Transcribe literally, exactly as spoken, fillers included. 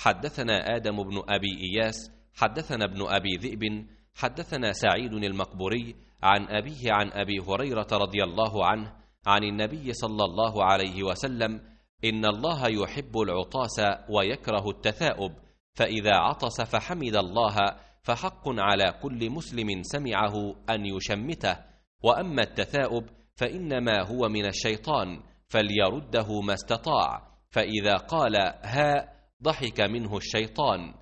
حدثنا آدم بن أبي إياس حدثنا ابن أبي ذئب حدثنا سعيد المقبوري عن أبيه عن أبي هريرة رضي الله عنه عن النبي صلى الله عليه وسلم: إن الله يحب العطاس ويكره التثاؤب، فإذا عطس فحمد الله فحق على كل مسلم سمعه أن يشمته، وأما التثاؤب فإنما هو من الشيطان فليرده ما استطاع، فإذا قال ها ضحك منه الشيطان.